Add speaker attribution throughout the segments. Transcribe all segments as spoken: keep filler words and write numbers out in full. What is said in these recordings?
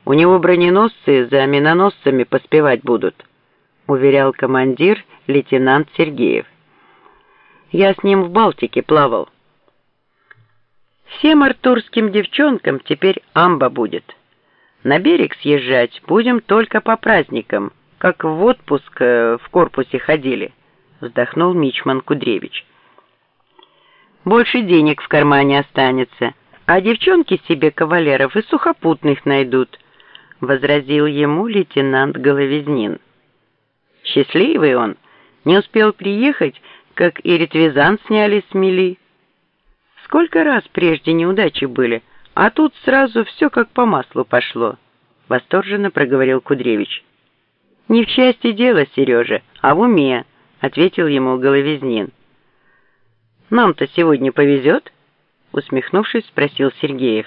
Speaker 1: У него броненосцы за миноносцами поспевать будут», — уверял командир лейтенант Сергеев. «Я с ним в Балтике плавал. Всем артурским девчонкам теперь амба будет. На берег съезжать будем только по праздникам, как в отпуск в корпусе ходили», — вздохнул мичман Кудревич. «Больше денег в кармане останется, а девчонки себе кавалеров и сухопутных найдут», — возразил ему лейтенант Головизнин. «Счастливый он, не успел приехать, как и ретвизан сняли с мели. Сколько раз прежде неудачи были, а тут сразу все как по маслу пошло», — восторженно проговорил Кудревич. «Не в счастье дело, Сережа, а в уме», — ответил ему Головизнин. «Нам-то сегодня повезет?» — усмехнувшись, спросил Сергеев.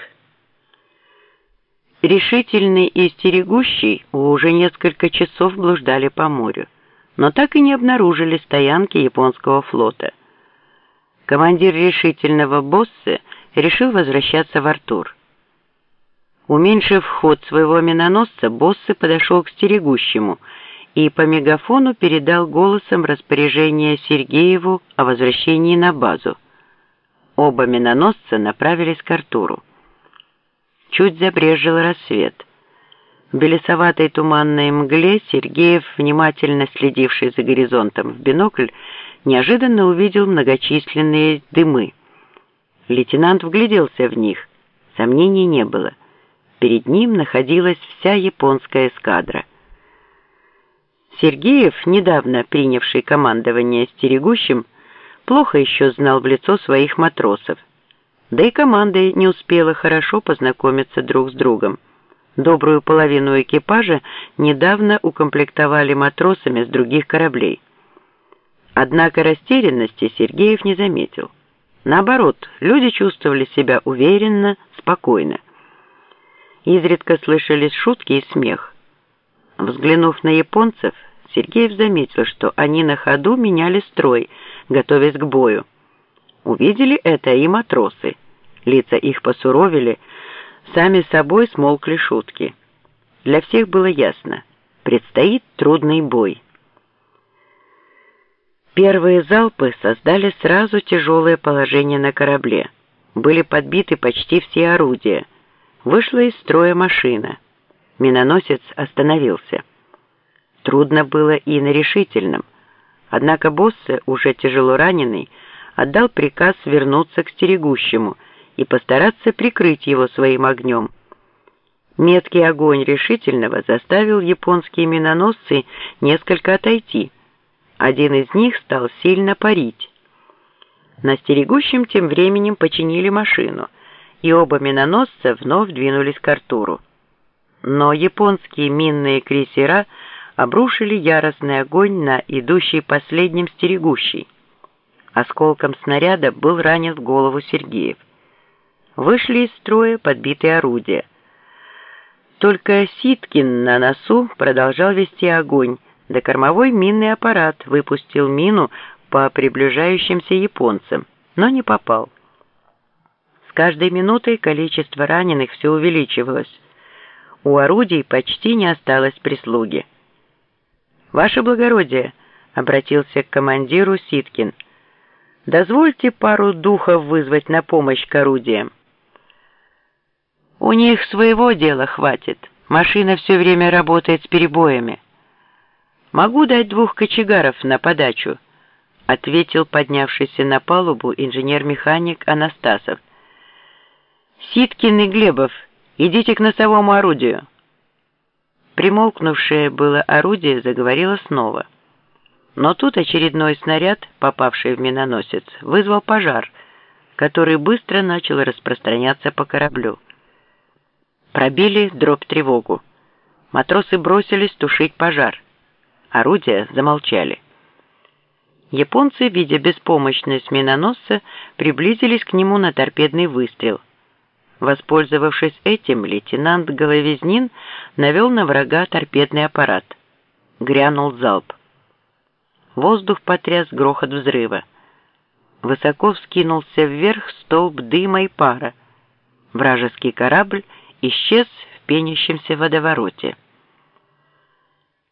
Speaker 1: Решительный и стерегущий уже несколько часов блуждали по морю, но так и не обнаружили стоянки японского флота. Командир решительного Боссе решил возвращаться в Артур. Уменьшив ход своего миноносца, Боссе подошел к стерегущему и по мегафону передал голосом распоряжение Сергееву о возвращении на базу. Оба миноносца направились к Артуру. Чуть забрезжил рассвет. В белесоватой туманной мгле Сергеев, внимательно следивший за горизонтом в бинокль, неожиданно увидел многочисленные дымы. Лейтенант вгляделся в них. Сомнений не было. Перед ним находилась вся японская эскадра. Сергеев, недавно принявший командование стерегущим, плохо еще знал в лицо своих матросов. Да и команда не успела хорошо познакомиться друг с другом. Добрую половину экипажа недавно укомплектовали матросами с других кораблей. Однако растерянности Сергеев не заметил. Наоборот, люди чувствовали себя уверенно, спокойно. Изредка слышались шутки и смех. Взглянув на японцев, Сергеев заметил, что они на ходу меняли строй, готовясь к бою. Увидели это и матросы. Лица их посуровили, сами собой смолкли шутки. Для всех было ясно: предстоит трудный бой. Первые залпы создали сразу тяжелое положение на корабле. Были подбиты почти все орудия. Вышла из строя машина. Миноносец остановился. Трудно было и на решительном. Однако Боссе, уже тяжело раненый, отдал приказ вернуться к стерегущему и постараться прикрыть его своим огнем. Меткий огонь решительного заставил японские миноносцы несколько отойти. Один из них стал сильно парить. На стерегущем тем временем починили машину, и оба миноносца вновь двинулись к Артуру. Но японские минные крейсера обрушили яростный огонь на идущий последним стерегущий. Осколком снаряда был ранен в голову Сергеев. Вышли из строя подбитые орудия. Только Ситкин на носу продолжал вести огонь, да кормовой минный аппарат выпустил мину по приближающимся японцам, но не попал. С каждой минутой количество раненых все увеличивалось. У орудий почти не осталось прислуги. «Ваше благородие», — обратился к командиру Ситкин, — «дозвольте пару духов вызвать на помощь к орудиям». «У них своего дела хватит. Машина все время работает с перебоями». «Могу дать двух кочегаров на подачу», — ответил поднявшийся на палубу инженер-механик Анастасов. «Ситкин и Глебов, идите к носовому орудию». Примолкнувшее было орудие заговорило снова. Но тут очередной снаряд, попавший в миноносец, вызвал пожар, который быстро начал распространяться по кораблю. Пробили дробь-тревогу. Матросы бросились тушить пожар. Орудия замолчали. Японцы, видя беспомощность миноносца, приблизились к нему на торпедный выстрел. Воспользовавшись этим, лейтенант Головизнин навел на врага торпедный аппарат. Грянул залп. Воздух потряс грохот взрыва. Высоко вскинулся вверх столб дыма и пара. Вражеский корабль исчез в пенящемся водовороте.